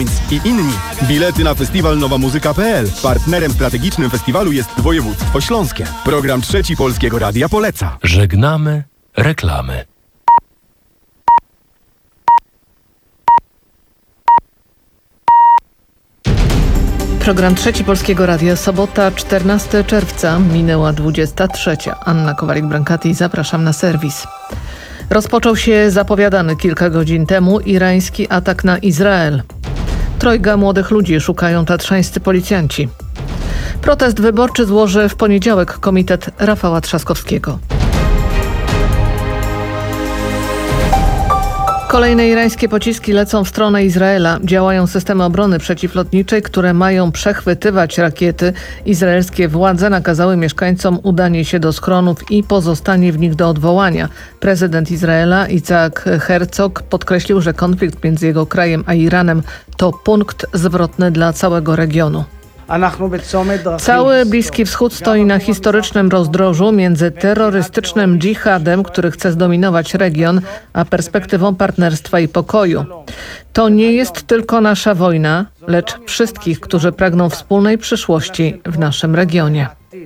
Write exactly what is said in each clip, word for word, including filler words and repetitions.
i inni. Bilety na festiwal nowa muzyka kropka p l. Partnerem strategicznym festiwalu jest województwo śląskie. Program Trzeci Polskiego Radia poleca. Żegnamy reklamy. Program Trzeci Polskiego Radia, sobota, czternastego czerwca, minęła dwudziesta trzecia. Anna Kowalik-Brankati, zapraszam na serwis. Rozpoczął się zapowiadany kilka godzin temu irański atak na Izrael. Trojga młodych ludzi szukają tatrzańscy policjanci. Protest wyborczy złoży w poniedziałek komitet Rafała Trzaskowskiego. Kolejne irańskie pociski lecą w stronę Izraela. Działają systemy obrony przeciwlotniczej, które mają przechwytywać rakiety. Izraelskie władze nakazały mieszkańcom udanie się do schronów i pozostanie w nich do odwołania. Prezydent Izraela Isaac Herzog podkreślił, że konflikt między jego krajem a Iranem to punkt zwrotny dla całego regionu. Cały Bliski Wschód stoi na historycznym rozdrożu między terrorystycznym dżihadem, który chce zdominować region, a perspektywą partnerstwa i pokoju. To nie jest tylko nasza wojna, lecz wszystkich, którzy pragną wspólnej przyszłości w naszym regionie.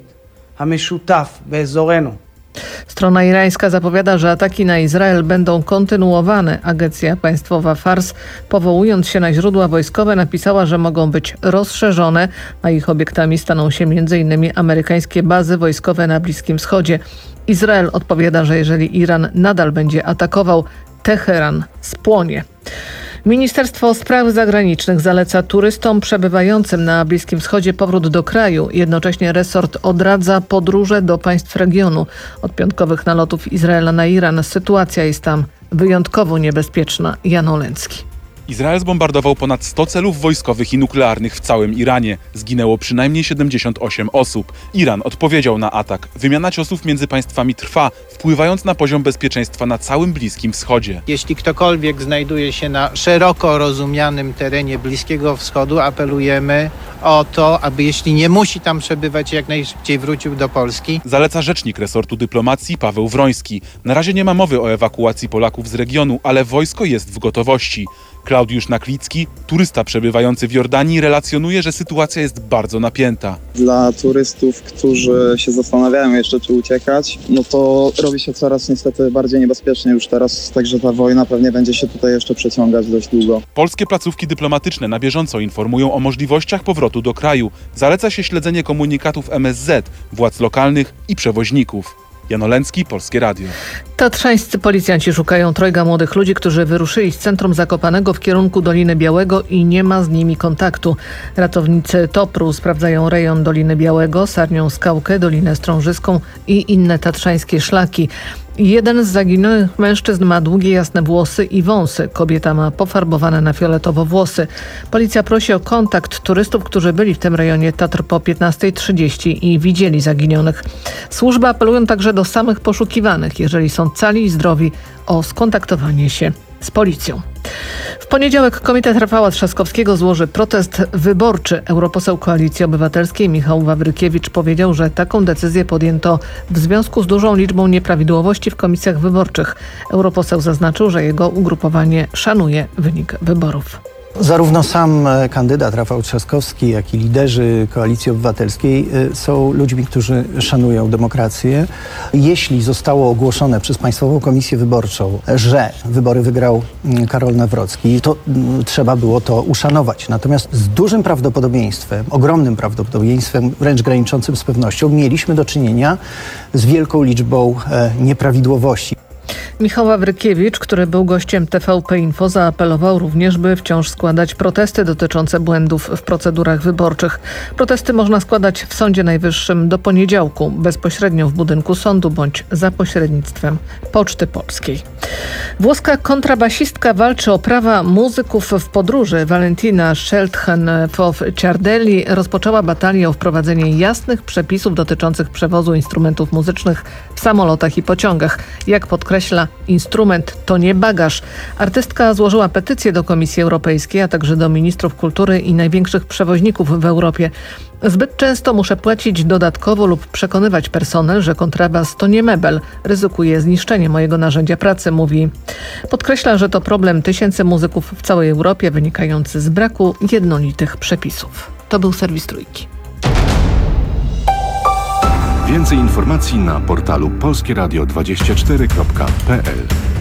Strona irańska zapowiada, że ataki na Izrael będą kontynuowane. Agencja państwowa Fars, powołując się na źródła wojskowe, napisała, że mogą być rozszerzone, a ich obiektami staną się między innymi amerykańskie bazy wojskowe na Bliskim Wschodzie. Izrael odpowiada, że jeżeli Iran nadal będzie atakował, Teheran spłonie. Ministerstwo Spraw Zagranicznych zaleca turystom przebywającym na Bliskim Wschodzie powrót do kraju. Jednocześnie resort odradza podróże do państw regionu. Od piątkowych nalotów Izraela na Iran sytuacja jest tam wyjątkowo niebezpieczna. Jan Oleński. Izrael zbombardował ponad sto celów wojskowych i nuklearnych w całym Iranie. Zginęło przynajmniej siedemdziesiąt osiem osób. Iran odpowiedział na atak. Wymiana ciosów między państwami trwa, wpływając na poziom bezpieczeństwa na całym Bliskim Wschodzie. Jeśli ktokolwiek znajduje się na szeroko rozumianym terenie Bliskiego Wschodu, apelujemy o to, aby jeśli nie musi tam przebywać, jak najszybciej wrócił do Polski. Zaleca rzecznik resortu dyplomacji Paweł Wroński. Na razie nie ma mowy o ewakuacji Polaków z regionu, ale wojsko jest w gotowości. Klaudiusz Naklicki, turysta przebywający w Jordanii, relacjonuje, że sytuacja jest bardzo napięta. Dla turystów, którzy się zastanawiają jeszcze, czy uciekać, no to robi się coraz niestety bardziej niebezpiecznie już teraz, także ta wojna pewnie będzie się tutaj jeszcze przeciągać dość długo. Polskie placówki dyplomatyczne na bieżąco informują o możliwościach powrotu do kraju. Zaleca się śledzenie komunikatów M S Z, władz lokalnych i przewoźników. Jan Oleński, Polskie Radio. Tatrzańscy policjanci szukają trojga młodych ludzi, którzy wyruszyli z centrum Zakopanego w kierunku Doliny Białego i nie ma z nimi kontaktu. Ratownicy Topru sprawdzają rejon Doliny Białego, Sarnią Skałkę, Dolinę Strążyską i inne tatrzańskie szlaki. Jeden z zaginionych mężczyzn ma długie, jasne włosy i wąsy. Kobieta ma pofarbowane na fioletowo włosy. Policja prosi o kontakt turystów, którzy byli w tym rejonie Tatr po piętnastej trzydzieści i widzieli zaginionych. Służby apelują także do samych poszukiwanych, jeżeli są cali i zdrowi, o skontaktowanie się z policją. W poniedziałek komitet Rafała Trzaskowskiego złoży protest wyborczy. Europoseł Koalicji Obywatelskiej Michał Wawrykiewicz powiedział, że taką decyzję podjęto w związku z dużą liczbą nieprawidłowości w komisjach wyborczych. Europoseł zaznaczył, że jego ugrupowanie szanuje wynik wyborów. Zarówno sam kandydat Rafał Trzaskowski, jak i liderzy Koalicji Obywatelskiej są ludźmi, którzy szanują demokrację. Jeśli zostało ogłoszone przez Państwową Komisję Wyborczą, że wybory wygrał Karol Nawrocki, to trzeba było to uszanować. Natomiast z dużym prawdopodobieństwem, ogromnym prawdopodobieństwem, wręcz graniczącym z pewnością, mieliśmy do czynienia z wielką liczbą nieprawidłowości. Michał Wawrykiewicz, który był gościem T V P Info, zaapelował również, by wciąż składać protesty dotyczące błędów w procedurach wyborczych. Protesty można składać w Sądzie Najwyższym do poniedziałku, bezpośrednio w budynku sądu bądź za pośrednictwem Poczty Polskiej. Włoska kontrabasistka walczy o prawa muzyków w podróży. Valentina Szeltchen-Ciardelli rozpoczęła batalię o wprowadzenie jasnych przepisów dotyczących przewozu instrumentów muzycznych w samolotach i pociągach. Jak podkreśla Muzyka, instrument to nie bagaż. Artystka złożyła petycję do Komisji Europejskiej, a także do ministrów kultury i największych przewoźników w Europie. Zbyt często muszę płacić dodatkowo lub przekonywać personel, że kontrabas to nie mebel. Ryzykuje zniszczenie mojego narzędzia pracy, mówi. Podkreśla, że to problem tysięcy muzyków w całej Europie wynikający z braku jednolitych przepisów. To był serwis Trójki. Więcej informacji na portalu polskie radio dwadzieścia cztery kropka p l.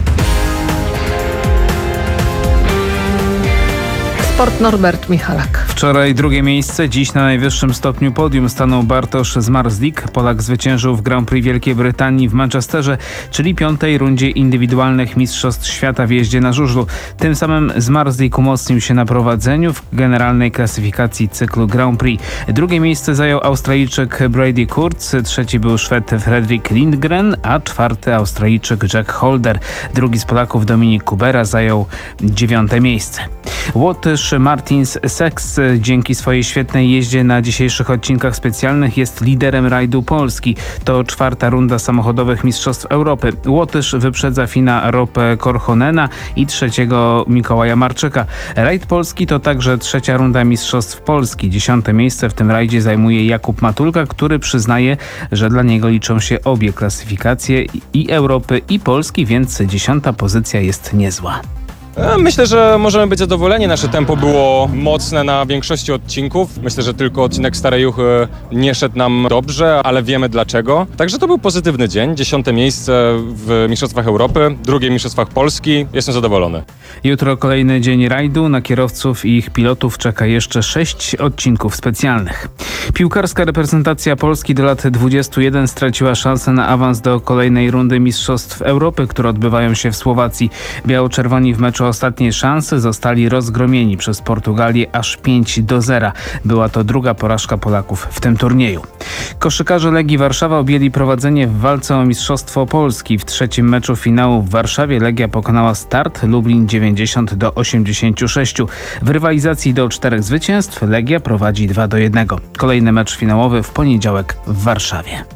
Sport Norbert Michalak. Wczoraj drugie miejsce, dziś na najwyższym stopniu podium stanął Bartosz Zmarzlik. Polak zwyciężył w Grand Prix Wielkiej Brytanii w Manchesterze, czyli piątej rundzie indywidualnych Mistrzostw Świata w jeździe na żużlu. Tym samym Zmarzlik umocnił się na prowadzeniu w generalnej klasyfikacji cyklu Grand Prix. Drugie miejsce zajął Australijczyk Brady Kurz, trzeci był Szwed Fredrik Lindgren, a czwarty Australijczyk Jack Holder. Drugi z Polaków Dominik Kubera zajął dziewiąte miejsce. Łotysz Martins Seks dzięki swojej świetnej jeździe na dzisiejszych odcinkach specjalnych jest liderem rajdu Polski. To czwarta runda samochodowych Mistrzostw Europy. Łotysz wyprzedza Fina Ropę Korhonena i trzeciego Mikołaja Marczyka. Rajd Polski to także trzecia runda Mistrzostw Polski. Dziesiąte miejsce w tym rajdzie zajmuje Jakub Matulka, który przyznaje, że dla niego liczą się obie klasyfikacje i Europy i Polski, więc dziesiąta pozycja jest niezła. Myślę, że możemy być zadowoleni. Nasze tempo było mocne na większości odcinków. Myślę, że tylko odcinek Starej Juchy nie szedł nam dobrze, ale wiemy dlaczego. Także to był pozytywny dzień. Dziesiąte miejsce w Mistrzostwach Europy, drugie w Mistrzostwach Polski. Jestem zadowolony. Jutro kolejny dzień rajdu. Na kierowców i ich pilotów czeka jeszcze sześć odcinków specjalnych. Piłkarska reprezentacja Polski do lat dwudziestu jeden straciła szansę na awans do kolejnej rundy Mistrzostw Europy, które odbywają się w Słowacji. Biało-czerwoni w meczu ostatniej szansy zostali rozgromieni przez Portugalię aż pięć do zera. Była to druga porażka Polaków w tym turnieju. Koszykarze Legii Warszawa objęli prowadzenie w walce o Mistrzostwo Polski. W trzecim meczu finału w Warszawie Legia pokonała Start Lublin dziewięćdziesiąt do osiemdziesięciu sześciu. W rywalizacji do czterech zwycięstw Legia prowadzi dwa do jednego. Kolejny mecz finałowy w poniedziałek w Warszawie.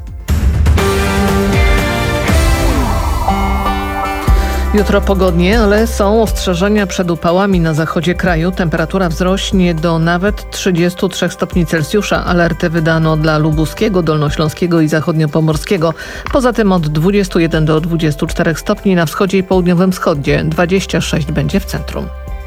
Jutro pogodnie, ale są ostrzeżenia przed upałami na zachodzie kraju. Temperatura wzrośnie do nawet trzydziestu trzech stopni Celsjusza. Alerty wydano dla lubuskiego, dolnośląskiego i zachodniopomorskiego. Poza tym od dwudziestu jeden do dwudziestu czterech stopni na wschodzie i południowym wschodzie. dwadzieścia sześć będzie w centrum.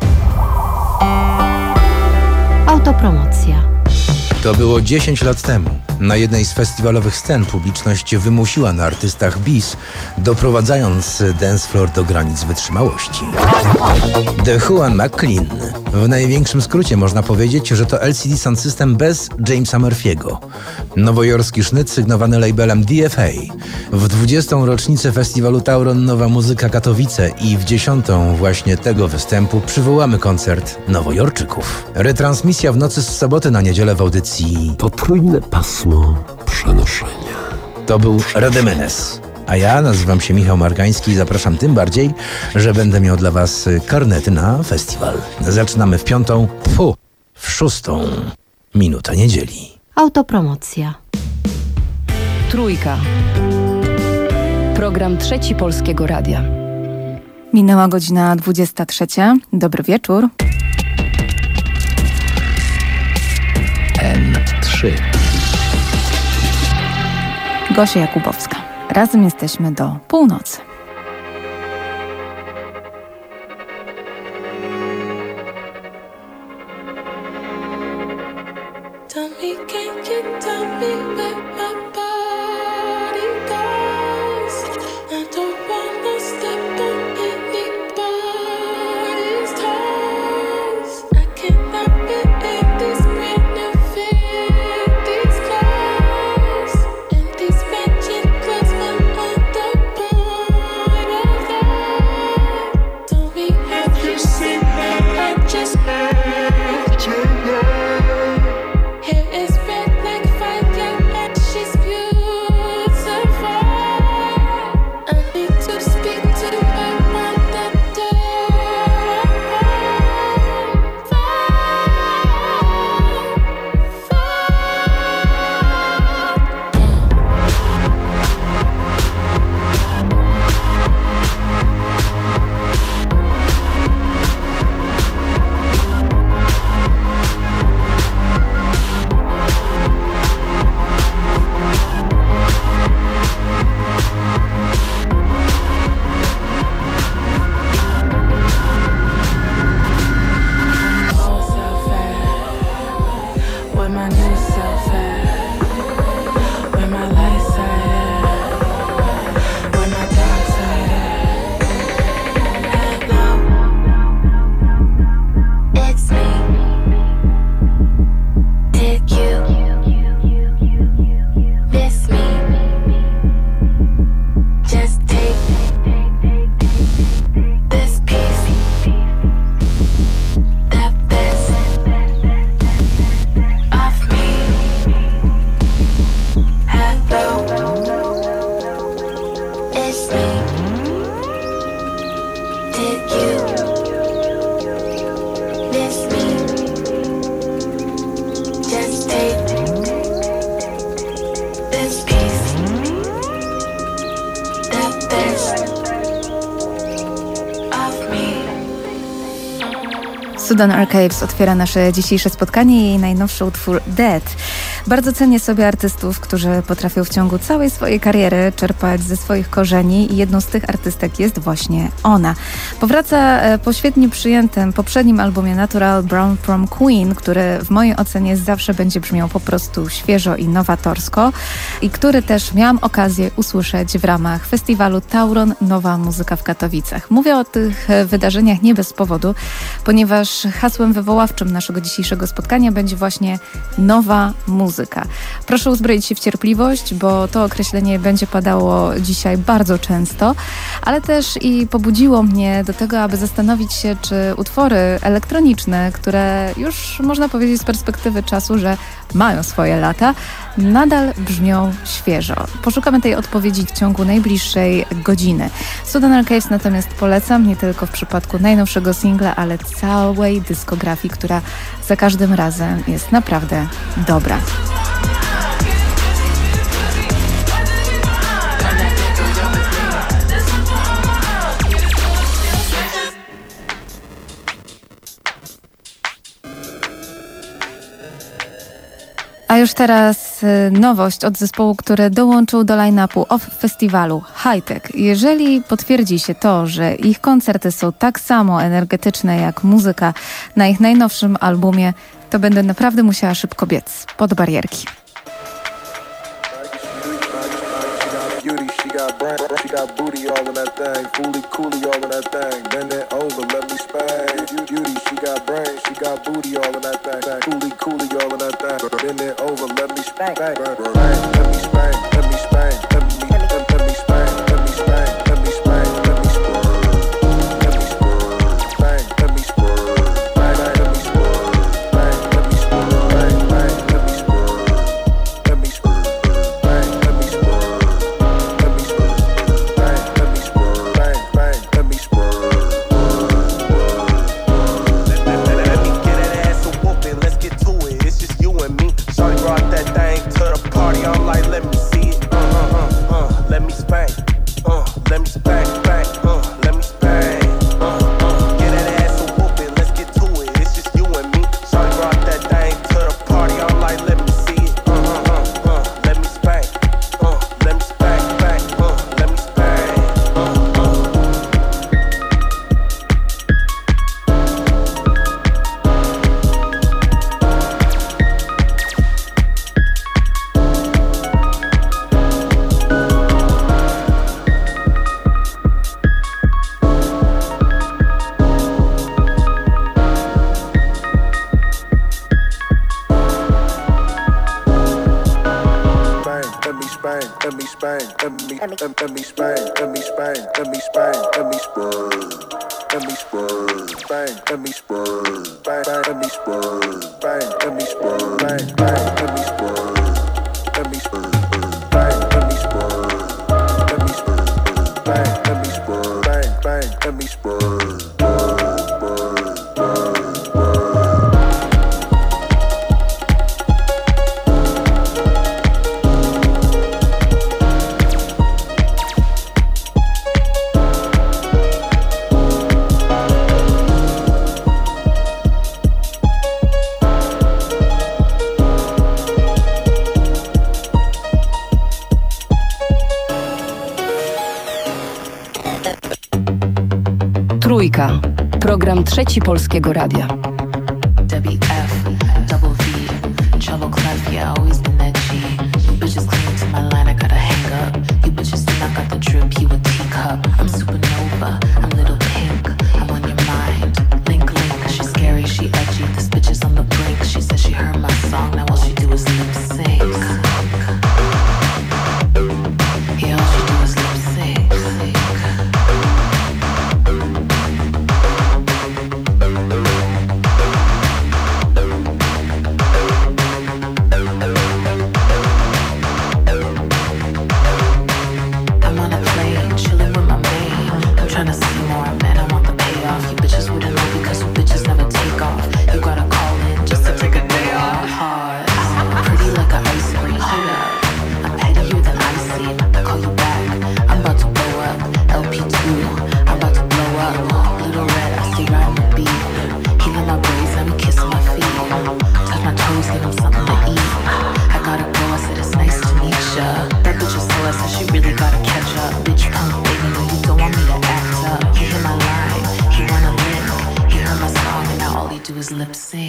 Autopromocja. To było dziesięć lat temu. Na jednej z festiwalowych scen publiczność wymusiła na artystach bis, doprowadzając dance floor do granic wytrzymałości. The Juan McLean. W największym skrócie można powiedzieć, że to L C D Sound System bez Jamesa Murphy'ego. Nowojorski sznyt sygnowany labelem D F A. W dwudziestą rocznicę festiwalu Tauron Nowa Muzyka Katowice i w dziesiątą właśnie tego występu przywołamy koncert Nowojorczyków. Retransmisja w nocy z soboty na niedzielę w audycji Potrójne pasmo przenoszenia. To był Rademenes. A ja nazywam się Michał Margański i zapraszam tym bardziej, że będę miał dla was karnety na festiwal. Zaczynamy w piątą, fu, w szóstą minutę niedzieli. Autopromocja. Trójka. Program Trzeci Polskiego Radia. Minęła godzina dwudziesta trzecia. Dobry wieczór. N trzy. Gosia Jakubowska. Razem jesteśmy do północy. She's my new self at? Where my light side at? Where my dark side at? Hello, it's me. Did you miss me? Just take this piece, the best of me. Hello, it's me. Did you miss me? Just take this piece, the best of me. Sudan Archives otwiera nasze dzisiejsze spotkanie i jej najnowszy utwór Dead. Bardzo cenię sobie artystów, którzy potrafią w ciągu całej swojej kariery czerpać ze swoich korzeni i jedną z tych artystek jest właśnie ona. Powraca po świetnie przyjętym poprzednim albumie Natural Brown from Queen, który w mojej ocenie zawsze będzie brzmiał po prostu świeżo i nowatorsko i który też miałam okazję usłyszeć w ramach festiwalu Tauron Nowa Muzyka w Katowicach. Mówię o tych wydarzeniach nie bez powodu, ponieważ hasłem wywoławczym naszego dzisiejszego spotkania będzie właśnie nowa muzyka. Proszę uzbroić się w cierpliwość, bo to określenie będzie padało dzisiaj bardzo często, ale też i pobudziło mnie do tego, aby zastanowić się, czy utwory elektroniczne, które już można powiedzieć z perspektywy czasu, że mają swoje lata, nadal brzmią świeżo. Poszukamy tej odpowiedzi w ciągu najbliższej godziny. Sudan Archives natomiast polecam nie tylko w przypadku najnowszego singla, ale całej dyskografii, która za każdym razem jest naprawdę dobra. A już teraz nowość od zespołu, który dołączył do line-upu off festiwalu Hi-Tech. Jeżeli potwierdzi się to, że ich koncerty są tak samo energetyczne jak muzyka na ich najnowszym albumie, to będę naprawdę musiała szybko biec pod barierki. She got brain, she got booty all in that thing. Fooly coolie all in that thing. Bend it over, let me spank. Beauty, she got brain, she got booty all in that thing. Fooly coolie all in that thing. Bend it over, let me spank. Bang, let me spank, let me spank, let me, let, let me spank, let me spank, let me spank, let me spank, let me spank, let me spank, bang, let me spank, bang, let me spank, bang, bang, let me spank, let me spank, bang, let me spank. I'm like, let me see it, uh, uh, uh, uh, let me spank, uh, let me spank, spank, uh, let me spank, uh, uh, get that ass a whooping, let's get to it, it's just you and me, shawty brought that thing to the party, I'm like, let me see it, uh, uh, uh, uh, let me spank, uh, let me spank, spank, uh, let me spank, uh, uh. Let me spank, let me, let, let me spank, let me spank, let me spank, let me spank, let me spank, spank, let me spank, spank, let me spank, spank, let me spank, bang, bang, let me spank, let me spank, bang, let me spank, let me spank, bang, let me spank, bang, bang, let me spank. Trójka. Program Trzeci Polskiego Radia. W F, double V, trouble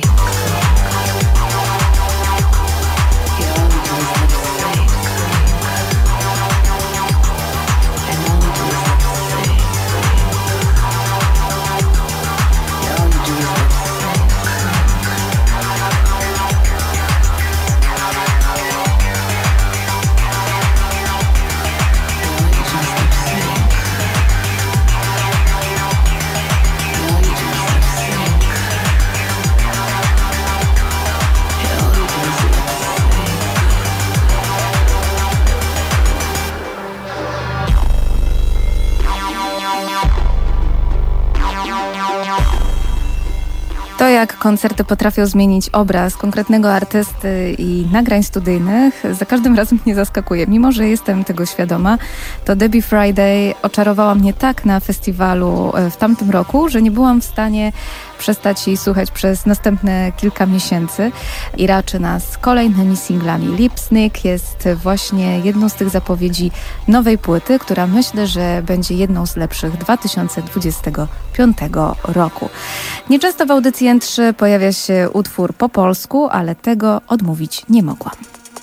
To, jak koncerty potrafią zmienić obraz konkretnego artysty i nagrań studyjnych, za każdym razem mnie zaskakuje. Mimo że jestem tego świadoma, to Debbie Friday oczarowała mnie tak na festiwalu w tamtym roku, że nie byłam w stanie przestać jej słuchać przez następne kilka miesięcy i raczy nas kolejnymi singlami. Lip Sync jest właśnie jedną z tych zapowiedzi nowej płyty, która myślę, że będzie jedną z lepszych dwa tysiące dwudziestego piątego roku. Nieczęsto w audycji N trzy pojawia się utwór po polsku, ale tego odmówić nie mogłam.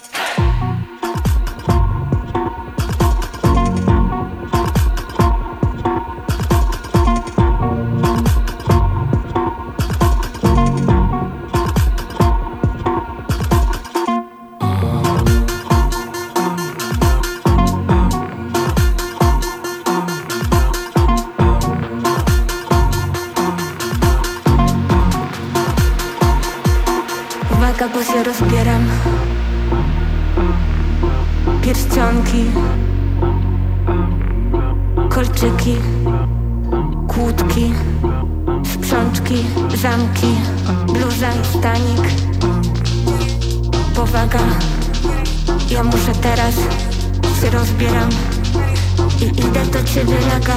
Bo się rozbieram. Pierścionki, kolczyki, kłódki, sprzączki, zamki, bluza i stanik. Powaga, ja muszę teraz, się rozbieram i idę do ciebie naga.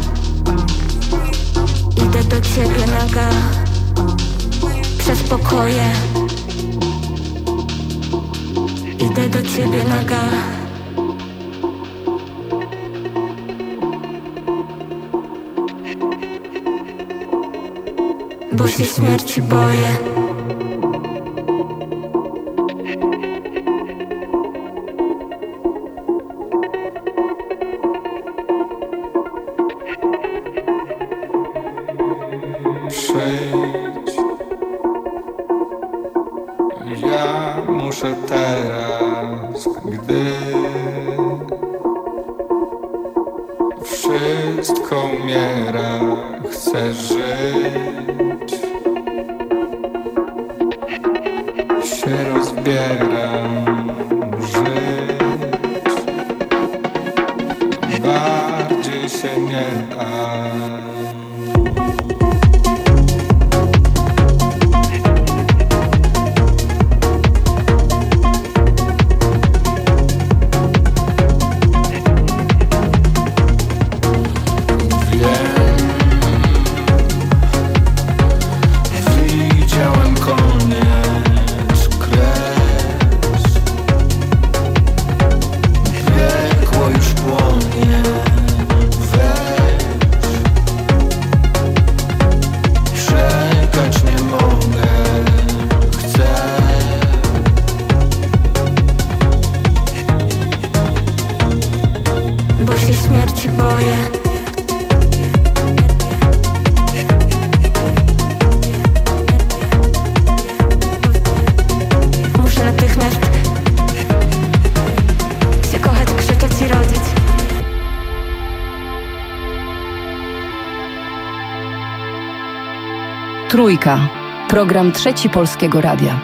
Idę do ciebie naga, przez pokoje. Idę do ciebie naga. Bo się śmierci boję. Przyjdź, ja muszę teraz, gdy wszystko umiera, chcę żyć, się rozbieram, żyć, bardziej się nie da. Trójka. Program Trzeci Polskiego Radia.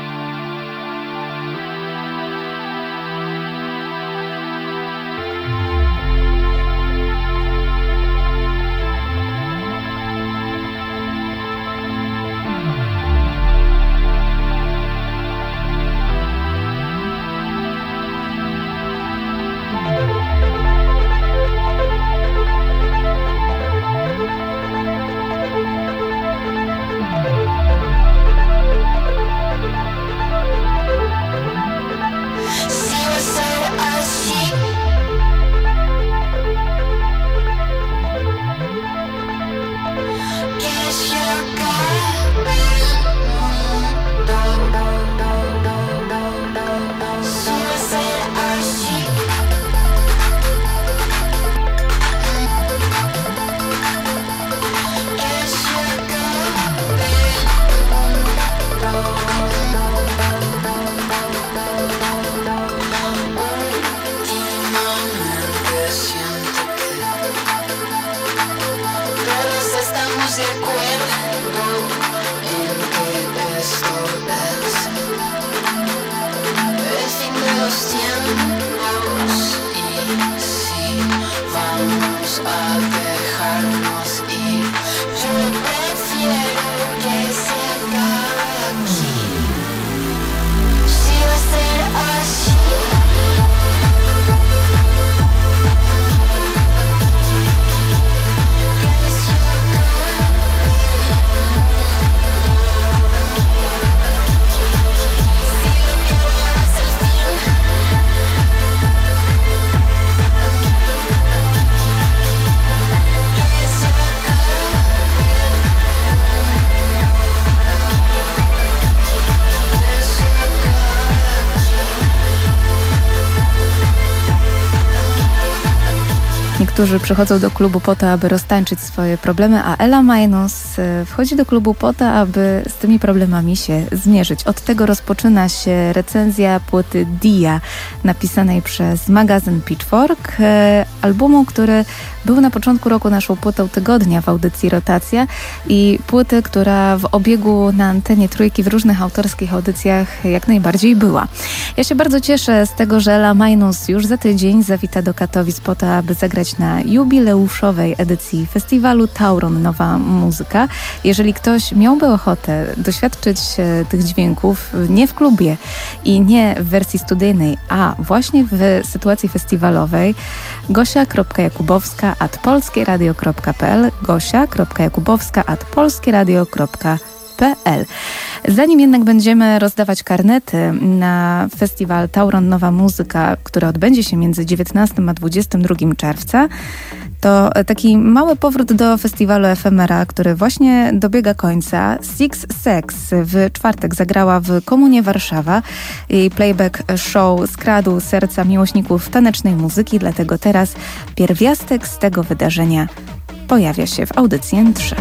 którzy przychodzą do klubu po to, aby roztańczyć swoje problemy, a Ela Minus e, wchodzi do klubu po to, aby z tymi problemami się zmierzyć. Od tego rozpoczyna się recenzja płyty Dia, napisanej przez magazyn Pitchfork, e, albumu, który był na początku roku naszą płytą tygodnia w audycji Rotacja i płyty, która w obiegu na antenie Trójki w różnych autorskich audycjach jak najbardziej była. Ja się bardzo cieszę z tego, że Ela Minus już za tydzień zawita do Katowic po to, aby zagrać na jubileuszowej edycji festiwalu Tauron Nowa Muzyka. Jeżeli ktoś miałby ochotę doświadczyć tych dźwięków nie w klubie i nie w wersji studyjnej, a właśnie w sytuacji festiwalowej, gosia kropka jakubowska at polskieradio kropka p l gosia kropka jakubowska at polskieradio kropka p l. Zanim jednak będziemy rozdawać karnety na festiwal Tauron Nowa Muzyka, który odbędzie się między dziewiętnastego a dwudziestego drugiego czerwca, to taki mały powrót do festiwalu Efemera, który właśnie dobiega końca. Six Sex w czwartek zagrała w Komunie Warszawa. Jej playback show skradł serca miłośników tanecznej muzyki, dlatego teraz pierwiastek z tego wydarzenia pojawia się w audycji N trzy.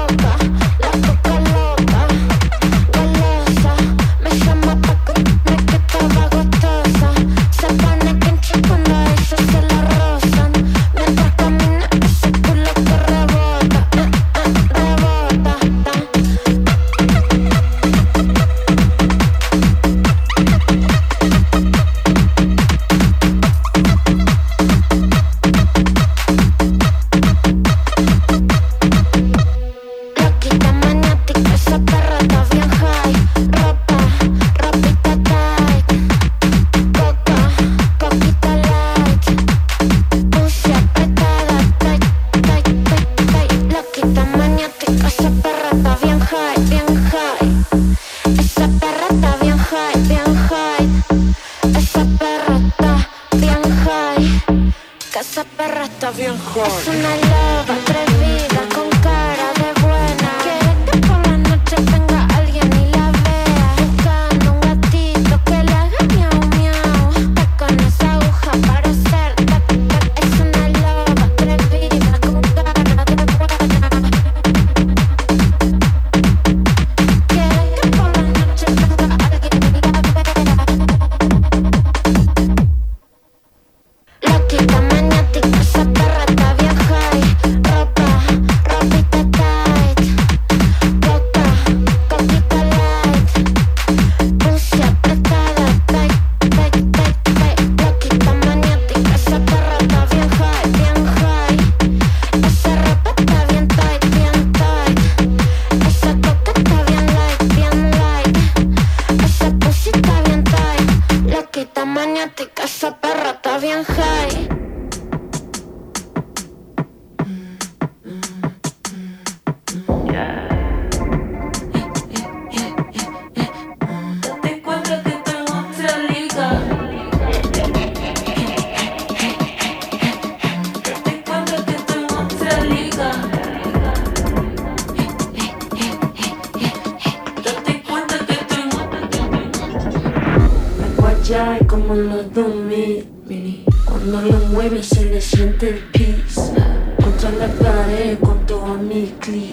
Como los dos mil, cuando lo mueve se le siente el piso. Contra la pared con todo mi click.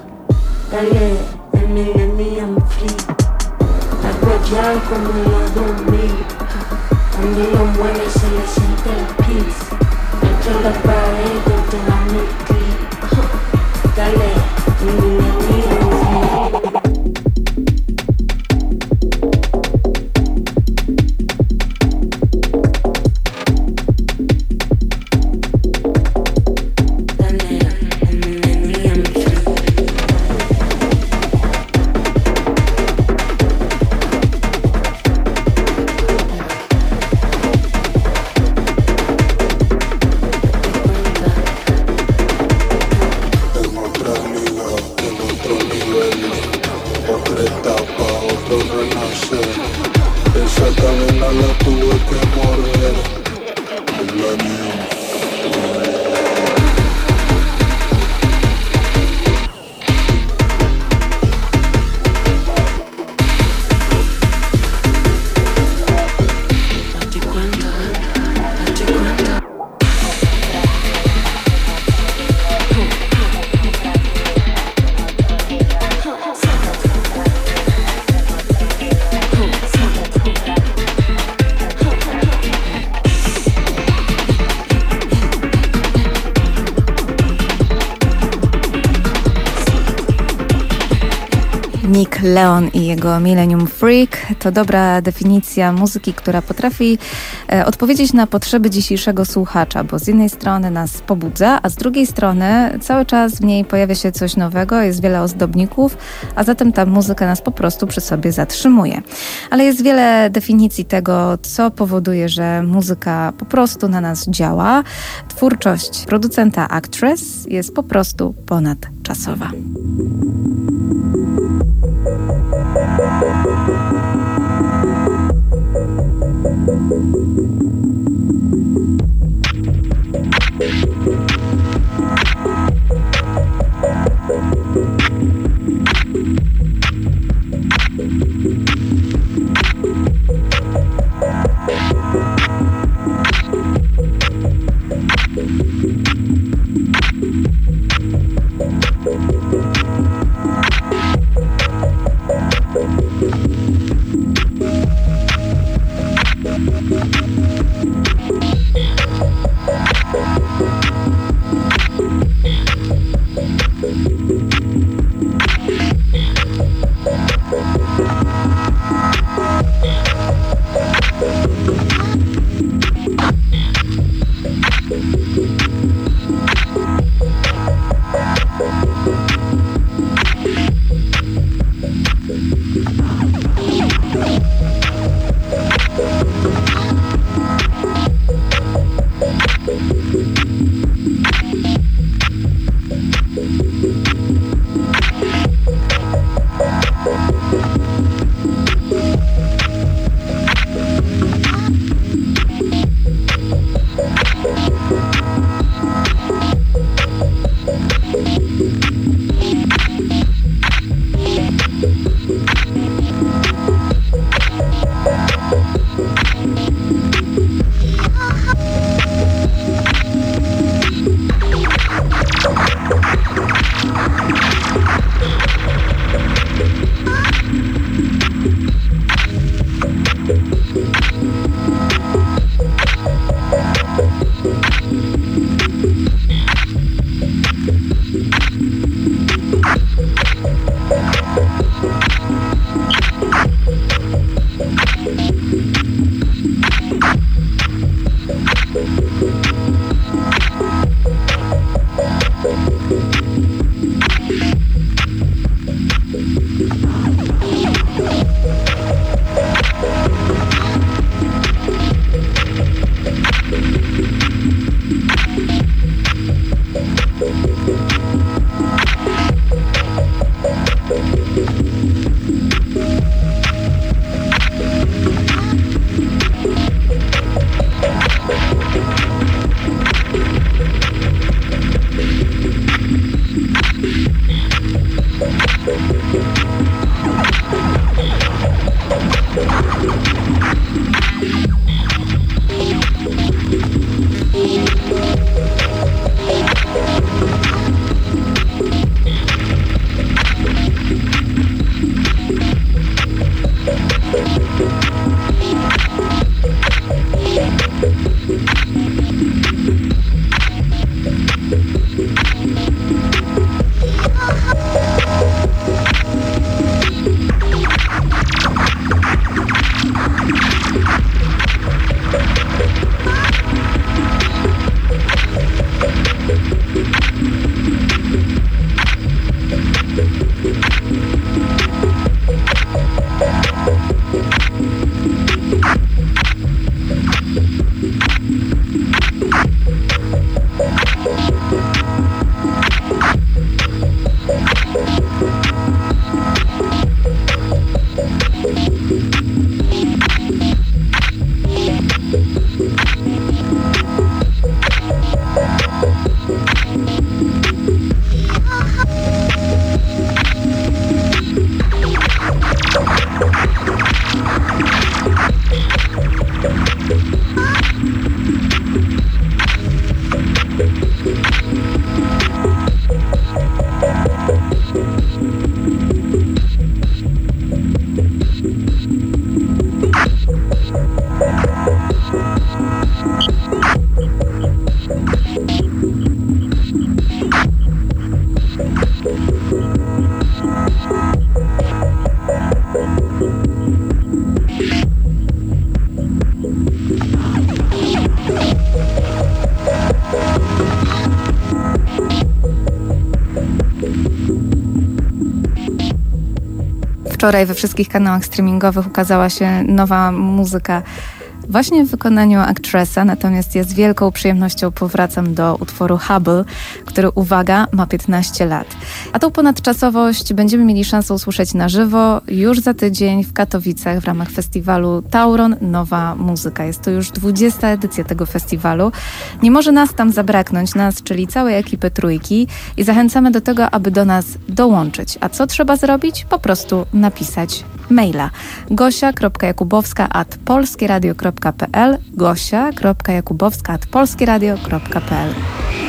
Dale, el millennium freak. Algo ya como los dos mil. Cuando lo mueve se le siente el piso. Contra la pared con todo mi click. Dale, el millennium freak. Nick Leon i jego Millennium Freak to dobra definicja muzyki, która potrafi e, odpowiedzieć na potrzeby dzisiejszego słuchacza, bo z jednej strony nas pobudza, a z drugiej strony cały czas w niej pojawia się coś nowego, jest wiele ozdobników, a zatem ta muzyka nas po prostu przy sobie zatrzymuje. Ale jest wiele definicji tego, co powoduje, że muzyka po prostu na nas działa. Twórczość producenta Actress jest po prostu ponadczasowa. Wczoraj we wszystkich kanałach streamingowych ukazała się nowa muzyka właśnie w wykonaniu Actressa, natomiast ja z wielką przyjemnością powracam do utworu Hubble, który, uwaga, ma piętnaście lat. A tą ponadczasowość będziemy mieli szansę usłyszeć na żywo już za tydzień w Katowicach w ramach festiwalu Tauron Nowa Muzyka. Jest to już dwudziesta edycja tego festiwalu. Nie może nas tam zabraknąć, nas, czyli całej ekipy Trójki, i zachęcamy do tego, aby do nas dołączyć. A co trzeba zrobić? Po prostu napisać maila gosia kropka jakubowska at polskieradio kropka p l gosia kropka jakubowska at polskieradio kropka p l.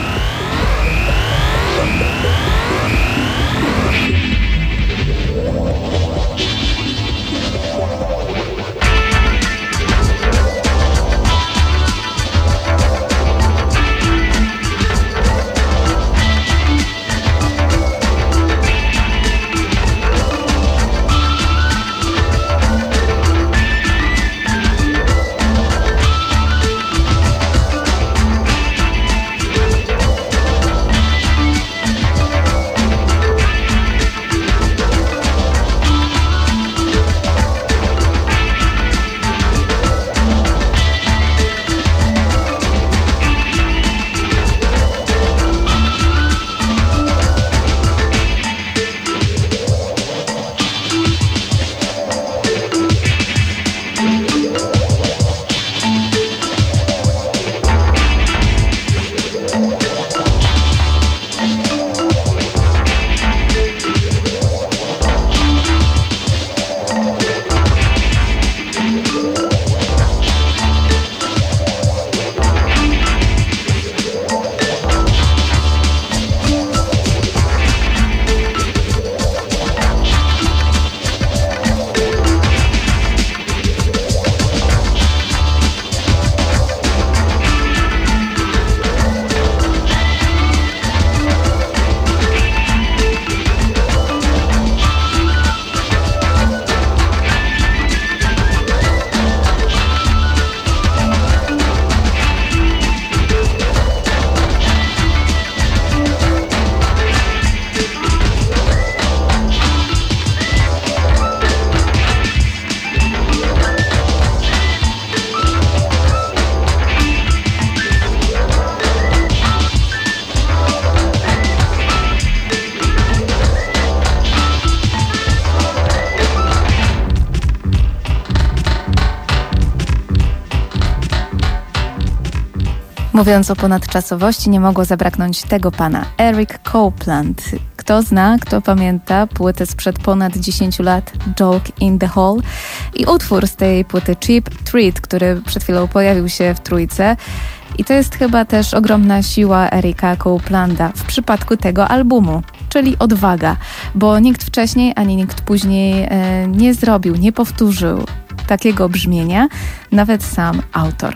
Mówiąc o ponadczasowości, nie mogło zabraknąć tego pana, Eric Copeland. Kto zna, kto pamięta płytę sprzed ponad dziesięciu lat, Joke in the Hall, i utwór z tej płyty Cheap Treat, który przed chwilą pojawił się w Trójce. I to jest chyba też ogromna siła Erika Copelanda w przypadku tego albumu, czyli odwaga, bo nikt wcześniej ani nikt później e, nie zrobił, nie powtórzył takiego brzmienia, nawet sam autor.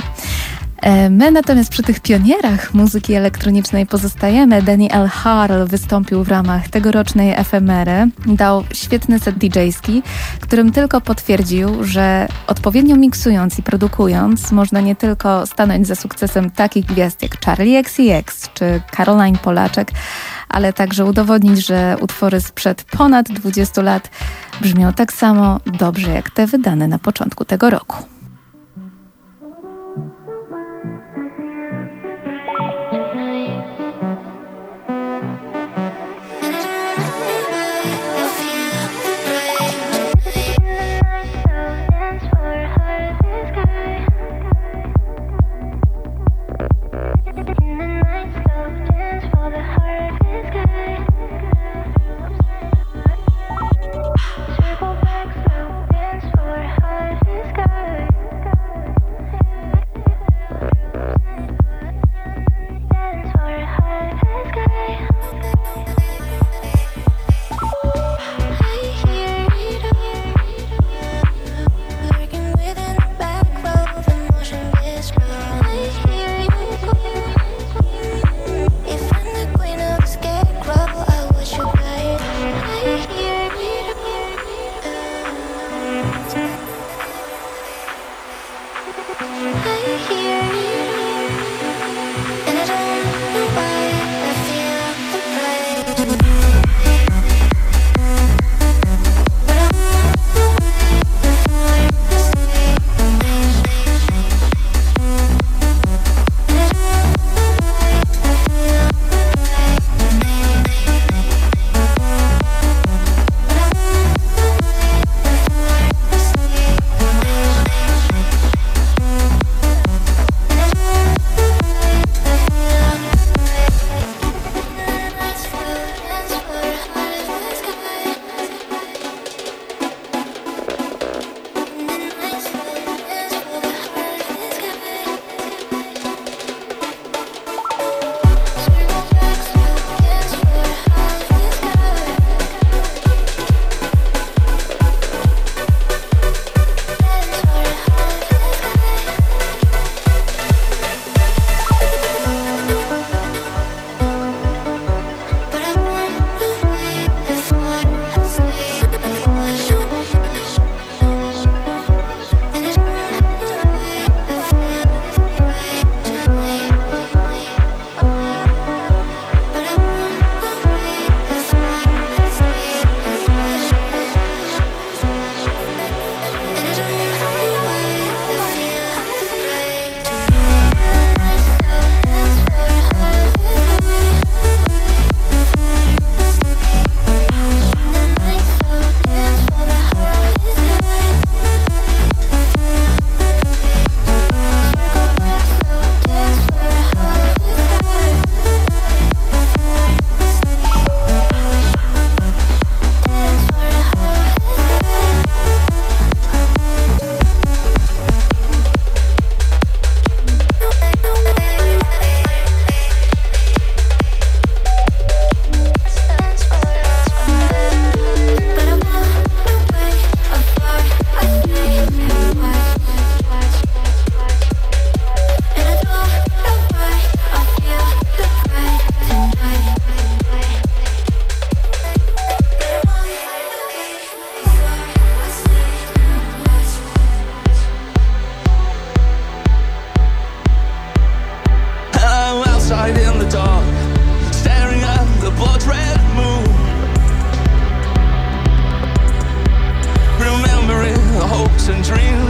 My natomiast przy tych pionierach muzyki elektronicznej pozostajemy. Danny L. Harl wystąpił w ramach tegorocznej efemery. Dał świetny set didżejski, którym tylko potwierdził, że odpowiednio miksując i produkując można nie tylko stanąć za sukcesem takich gwiazd jak Charli X C X czy Caroline Polaczek, ale także udowodnić, że utwory sprzed ponad dwudziestu lat brzmią tak samo dobrze jak te wydane na początku tego roku.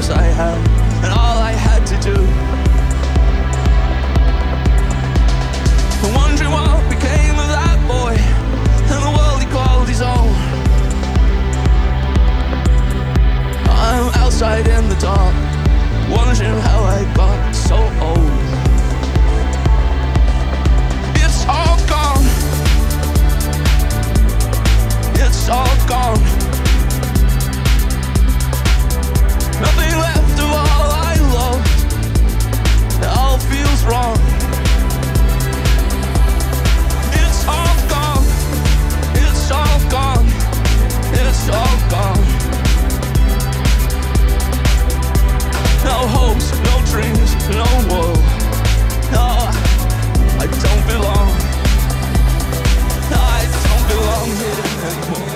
else I had, and all I had to do. I'm wondering what became of that boy, and the world he called his own. I'm outside in the dark, wondering how I got so old. It's all gone. It's all gone. Nothing left of all I loved. It all feels wrong. It's all gone. It's all gone. It's all gone. No hopes, no dreams, no world. No, I don't belong. I don't belong here anymore.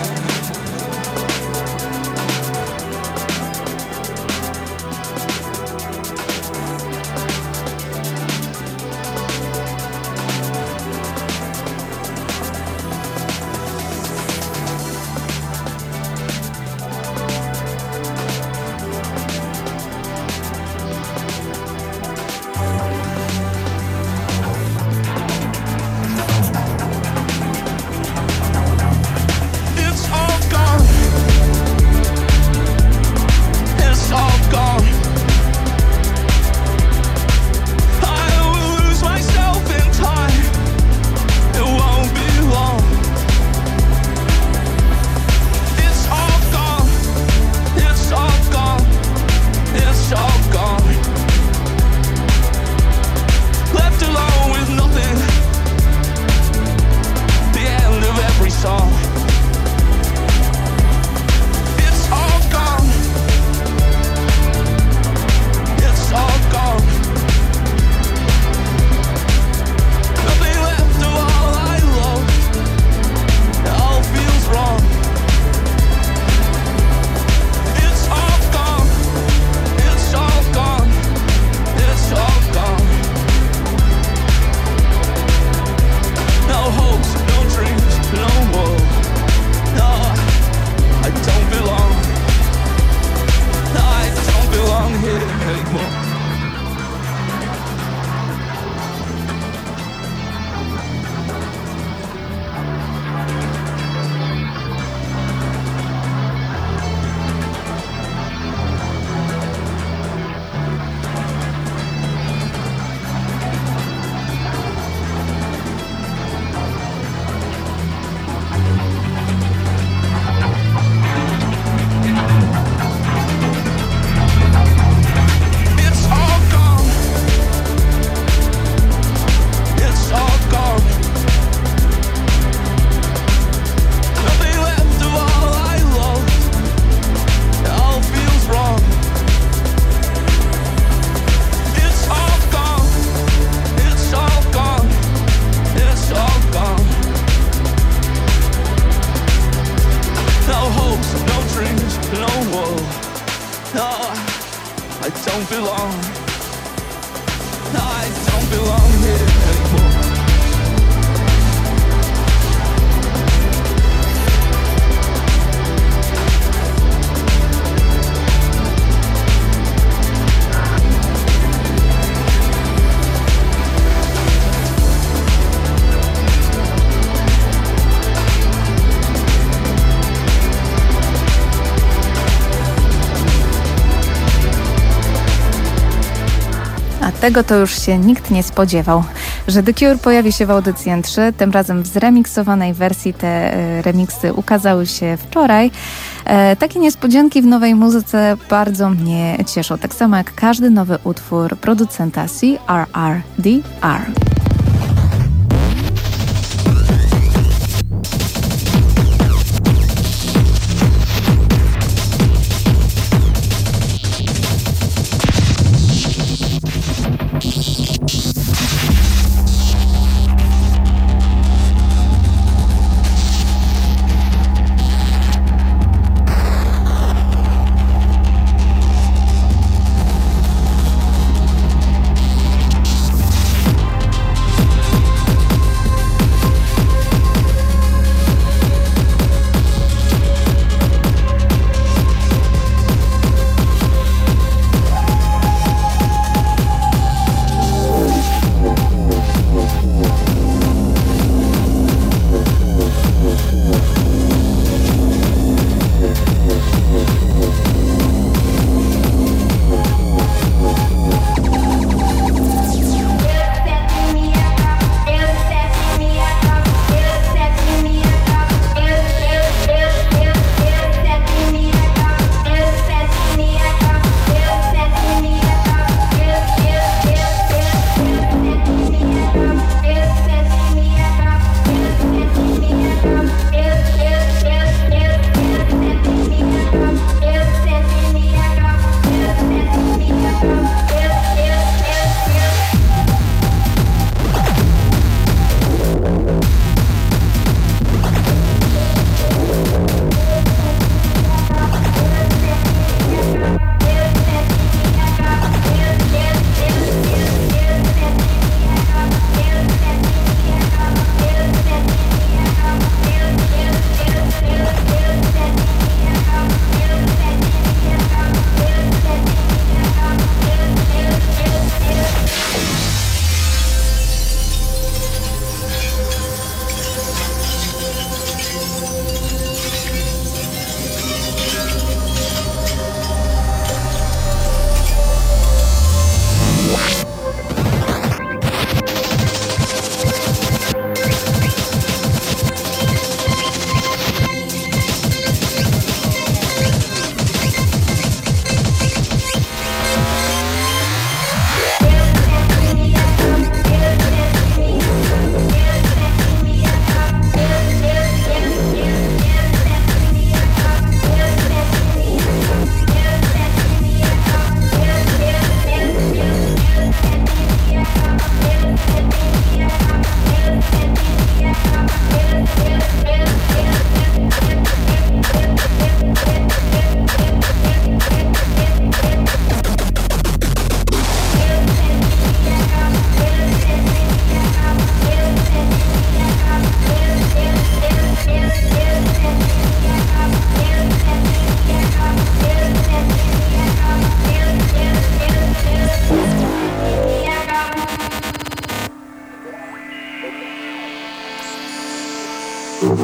Tego to już się nikt nie spodziewał, że The Cure pojawi się w audycji N trzy, tym razem w zremiksowanej wersji. Te e, remiksy ukazały się wczoraj. E, takie niespodzianki w nowej muzyce bardzo mnie cieszą, tak samo jak każdy nowy utwór producenta C R R D R.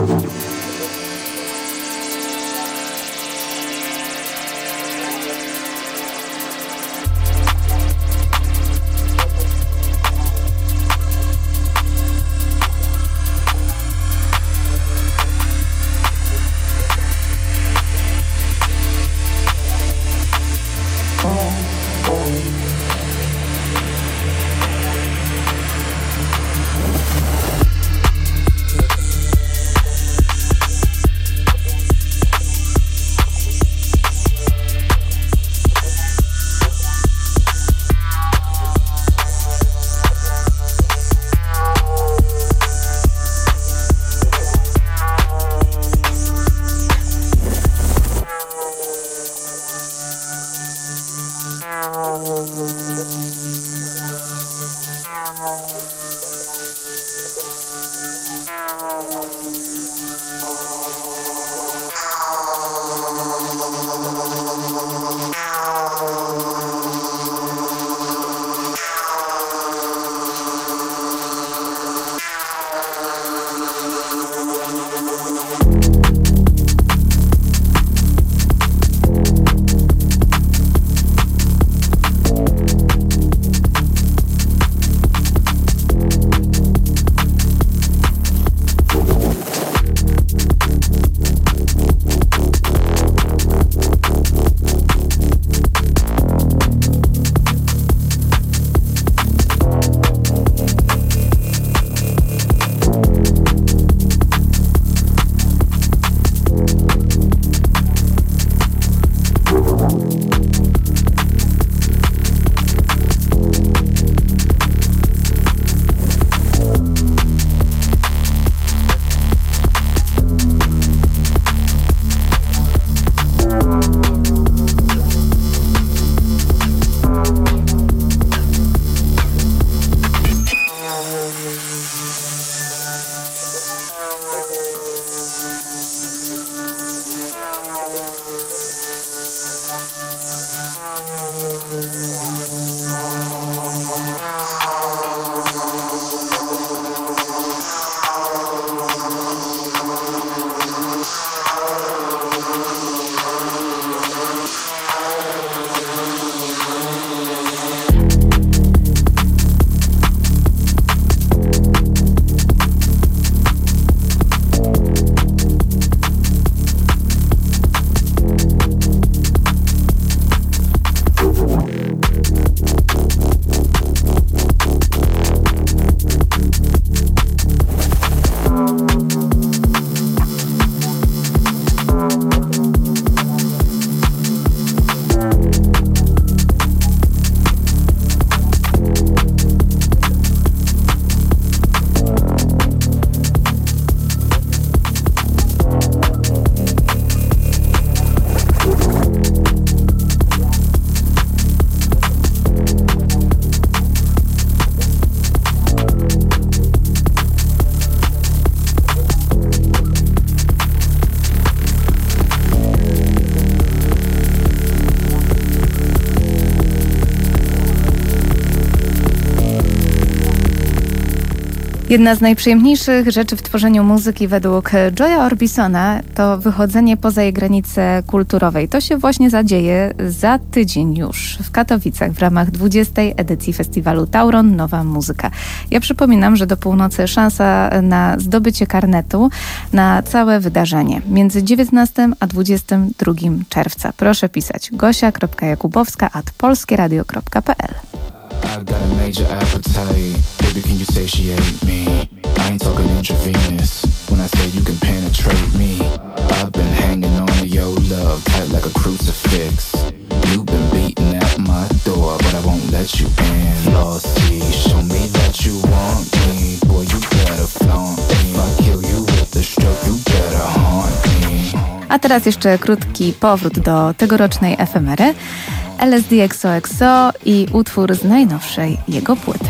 Jedna z najprzyjemniejszych rzeczy w tworzeniu muzyki według Joya Orbisona to wychodzenie poza jej granice kulturowej. To się właśnie zadzieje za tydzień już w Katowicach w ramach dwudziestej edycji festiwalu Tauron Nowa Muzyka. Ja przypominam, że do północy szansa na zdobycie karnetu na całe wydarzenie między dziewiętnastego a dwudziestego drugiego czerwca. Proszę pisać gosia kropka jakubowska at polskieradio kropka p l. I've got a major appetite. Baby, can you satiate me? I ain't talking intravenous. When I say you can penetrate me, I've been hanging on to your love tight like a crucifix. You've been beating at my door, but I won't let you in. Lossy, show me that you want me. Boy, you better flaunt me. If I kill you with the stroke, you better haunt me. A teraz jeszcze krótki powrót do tegorocznej efemery. L S D X O X O i utwór z najnowszej jego płyty.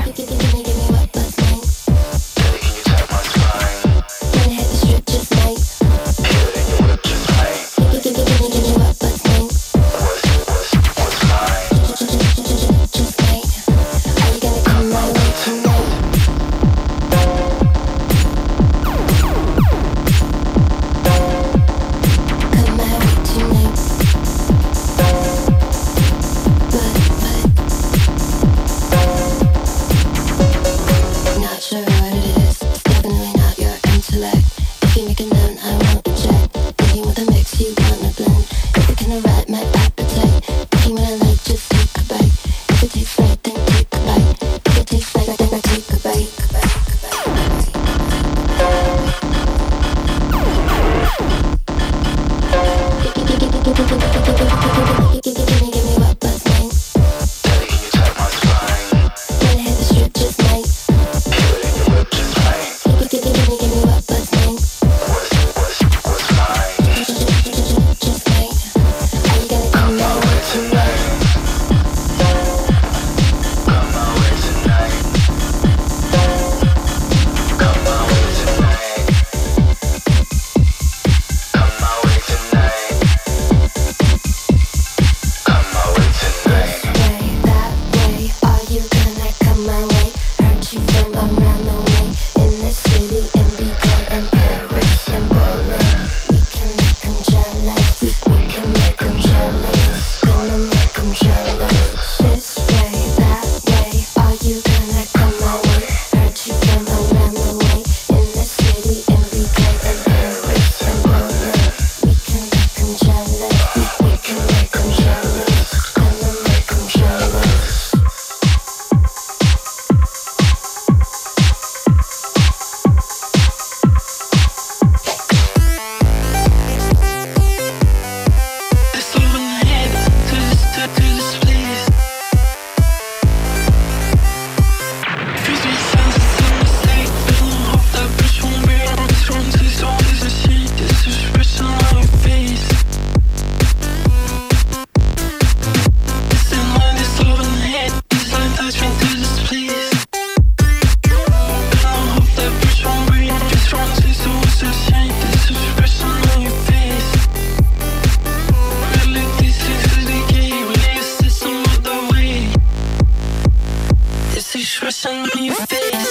expression on your face.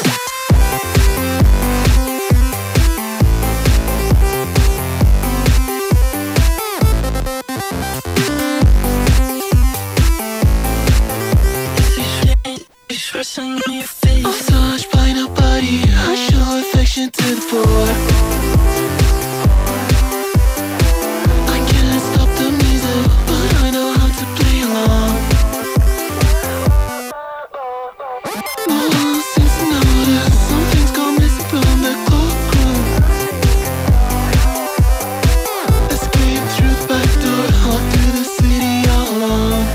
Expression on your face. I'm touched by nobody. I show affection to the poor. I can't stop the music, but I know how to play along. No one seems to notice something's gone missing from the courtroom. Escape through the back door, walk through the city all alone.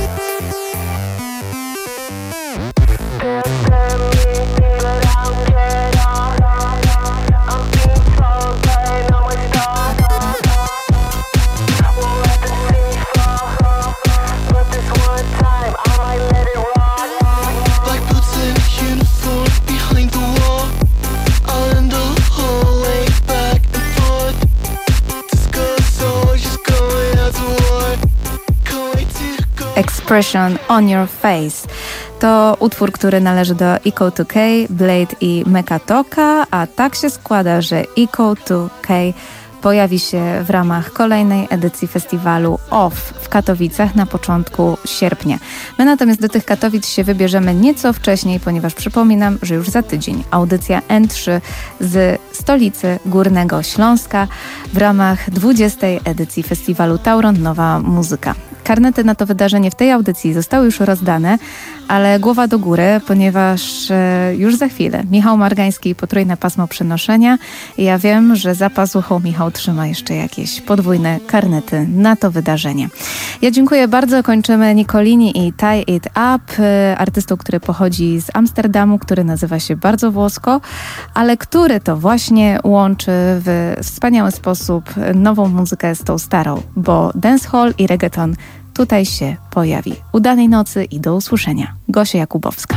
Expression on Your Face. To utwór, który należy do Eco two K, Blade i Mekatoka, a tak się składa, że Eco two K pojawi się w ramach kolejnej edycji festiwalu O F w Katowicach na początku sierpnia. My natomiast do tych Katowic się wybierzemy nieco wcześniej, ponieważ przypominam, że już za tydzień audycja N trzy z stolicy Górnego Śląska w ramach dwudziestej edycji festiwalu Tauron Nowa Muzyka. Karnety na to wydarzenie w tej audycji zostały już rozdane, ale głowa do góry, ponieważ e, już za chwilę Michał Margański i potrójne pasmo przenoszenia. I ja wiem, że za pazuchą Michał trzyma jeszcze jakieś podwójne karnety na to wydarzenie. Ja dziękuję bardzo. Kończymy Nicolini i Tie It Up, e, artystą, który pochodzi z Amsterdamu, który nazywa się bardzo włosko, ale który to właśnie łączy w wspaniały sposób nową muzykę z tą starą, bo dancehall i reggaeton tutaj się pojawi. Udanej nocy i do usłyszenia. Gosia Jakubowska.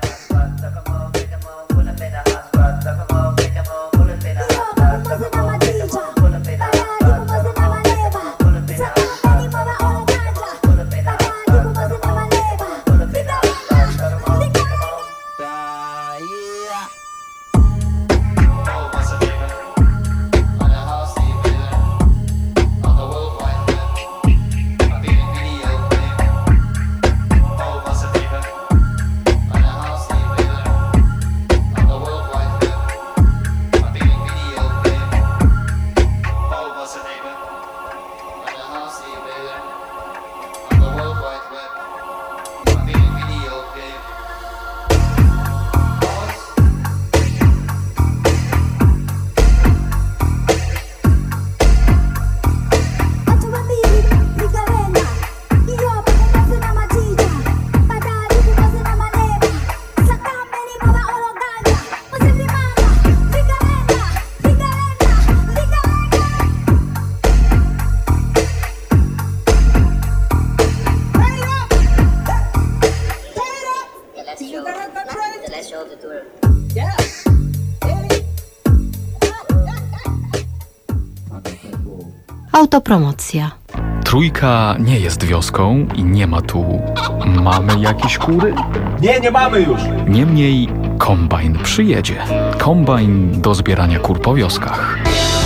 Autopromocja. Trójka nie jest wioską i nie ma tu... Mamy jakieś kury? Nie, nie mamy już! Niemniej kombajn przyjedzie. Kombajn do zbierania kur po wioskach.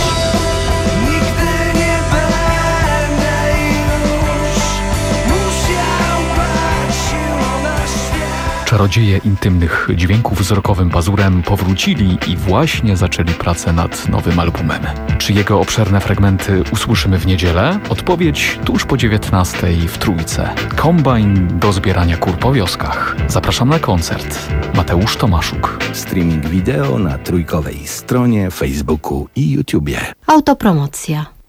Czarodzieje intymnych dźwięków wzrokowym pazurem powrócili i właśnie zaczęli pracę nad nowym albumem. Czy jego obszerne fragmenty usłyszymy w niedzielę? Odpowiedź tuż po dziewiętnastej w Trójce. Kombajn do zbierania kur po wioskach. Zapraszam na koncert. Mateusz Tomaszuk. Streaming wideo na trójkowej stronie, Facebooku i YouTubie. Autopromocja.